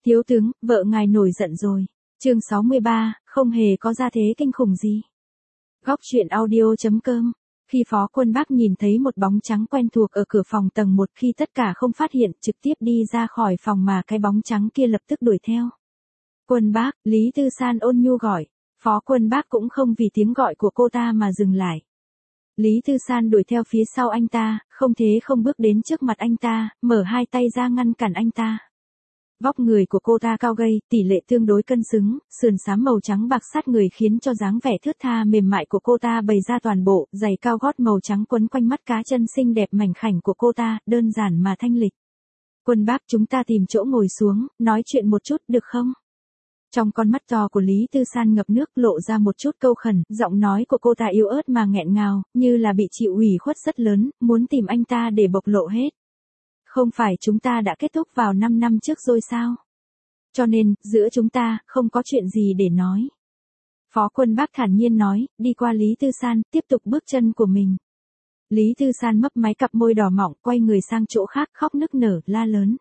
Thiếu tướng, vợ ngài nổi giận rồi. Chương 63, không hề có gia thế kinh khủng gì. Góc truyện audio.com. Khi Phó Quân Bác nhìn thấy một bóng trắng quen thuộc ở cửa phòng tầng 1, khi tất cả không phát hiện, trực tiếp đi ra khỏi phòng mà cái bóng trắng kia lập tức đuổi theo. Quân Bác, Lý Tư San ôn nhu gọi. Phó Quân Bác cũng không vì tiếng gọi của cô ta mà dừng lại. Lý Tư San đuổi theo phía sau anh ta, không thế không bước đến trước mặt anh ta, mở hai tay ra ngăn cản anh ta. Vóc người của cô ta cao gầy, tỷ lệ tương đối cân xứng, sườn xám màu trắng bạc sát người khiến cho dáng vẻ thướt tha mềm mại của cô ta bày ra toàn bộ, giày cao gót màu trắng quấn quanh mắt cá chân xinh đẹp mảnh khảnh của cô ta, đơn giản mà thanh lịch. Quân Bác, chúng ta tìm chỗ ngồi xuống, nói chuyện một chút được không? Trong con mắt to của Lý Tư San ngập nước, lộ ra một chút câu khẩn, giọng nói của cô ta yếu ớt mà nghẹn ngào, như là bị chịu ủy khuất rất lớn, muốn tìm anh ta để bộc lộ hết. Không phải chúng ta đã kết thúc vào 5 năm trước rồi sao? Cho nên, giữa chúng ta, không có chuyện gì để nói. Phó Quân Bác thản nhiên nói, đi qua Lý Tư San, tiếp tục bước chân của mình. Lý Tư San mấp máy cặp môi đỏ mọng, quay người sang chỗ khác, khóc nức nở, la lớn.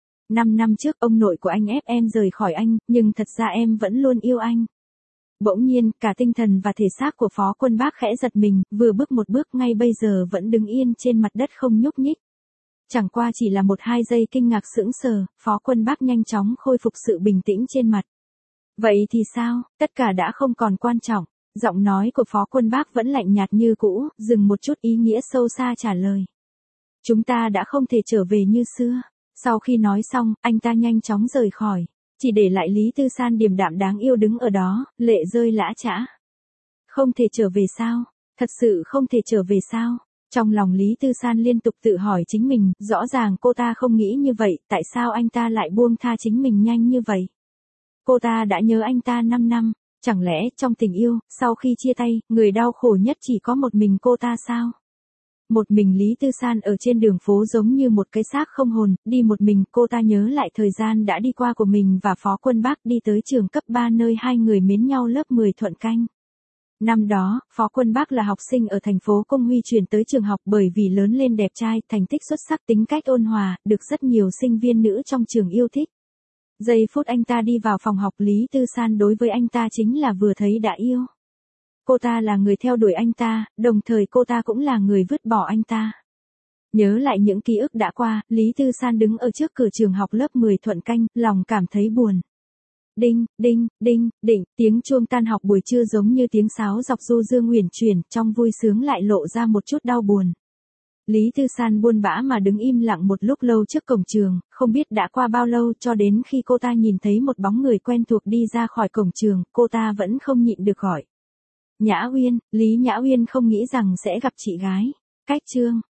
5 năm trước, ông nội của anh ép em rời khỏi anh, nhưng thật ra em vẫn luôn yêu anh. Bỗng nhiên, cả tinh thần và thể xác của Phó Quân Bác khẽ giật mình, vừa bước một bước, ngay bây giờ vẫn đứng yên trên mặt đất không nhúc nhích. Chẳng qua chỉ là 1-2 giây kinh ngạc sững sờ, Phó Quân Bác nhanh chóng khôi phục sự bình tĩnh trên mặt. Vậy thì sao, tất cả đã không còn quan trọng. Giọng nói của Phó Quân Bác vẫn lạnh nhạt như cũ, dừng một chút ý nghĩa sâu xa trả lời. Chúng ta đã không thể trở về như xưa. Sau khi nói xong, anh ta nhanh chóng rời khỏi, chỉ để lại Lý Tư San điềm đạm đáng yêu đứng ở đó, lệ rơi lã chã. Không thể trở về sao? Thật sự không thể trở về sao? Trong lòng Lý Tư San liên tục tự hỏi chính mình, rõ ràng cô ta không nghĩ như vậy, tại sao anh ta lại buông tha chính mình nhanh như vậy? Cô ta đã nhớ anh ta 5 năm, chẳng lẽ trong tình yêu, sau khi chia tay, người đau khổ nhất chỉ có một mình cô ta sao? Một mình Lý Tư San ở trên đường phố giống như một cái xác không hồn, đi một mình, cô ta nhớ lại thời gian đã đi qua của mình và Phó Quân Bác đi tới trường cấp 3 nơi hai người mến nhau lớp 10 Thuận Canh. Năm đó, Phó Quân Bác là học sinh ở thành phố Công Huy chuyển tới trường học bởi vì lớn lên đẹp trai, thành tích xuất sắc, tính cách ôn hòa, được rất nhiều sinh viên nữ trong trường yêu thích. Giây phút anh ta đi vào phòng học, Lý Tư San đối với anh ta chính là vừa thấy đã yêu. Cô ta là người theo đuổi anh ta, đồng thời cô ta cũng là người vứt bỏ anh ta. Nhớ lại những ký ức đã qua, Lý Tư San đứng ở trước cửa trường học lớp 10 Thuận Canh, lòng cảm thấy buồn. Đinh, đinh, đinh, đinh, tiếng chuông tan học buổi trưa giống như tiếng sáo dọc du dương uyển chuyển, trong vui sướng lại lộ ra một chút đau buồn. Lý Tư San buồn bã mà đứng im lặng một lúc lâu trước cổng trường, không biết đã qua bao lâu cho đến khi cô ta nhìn thấy một bóng người quen thuộc đi ra khỏi cổng trường, cô ta vẫn không nhịn được gọi. Nhã Uyên, Lý Nhã Uyên không nghĩ rằng sẽ gặp chị gái. Cách chương.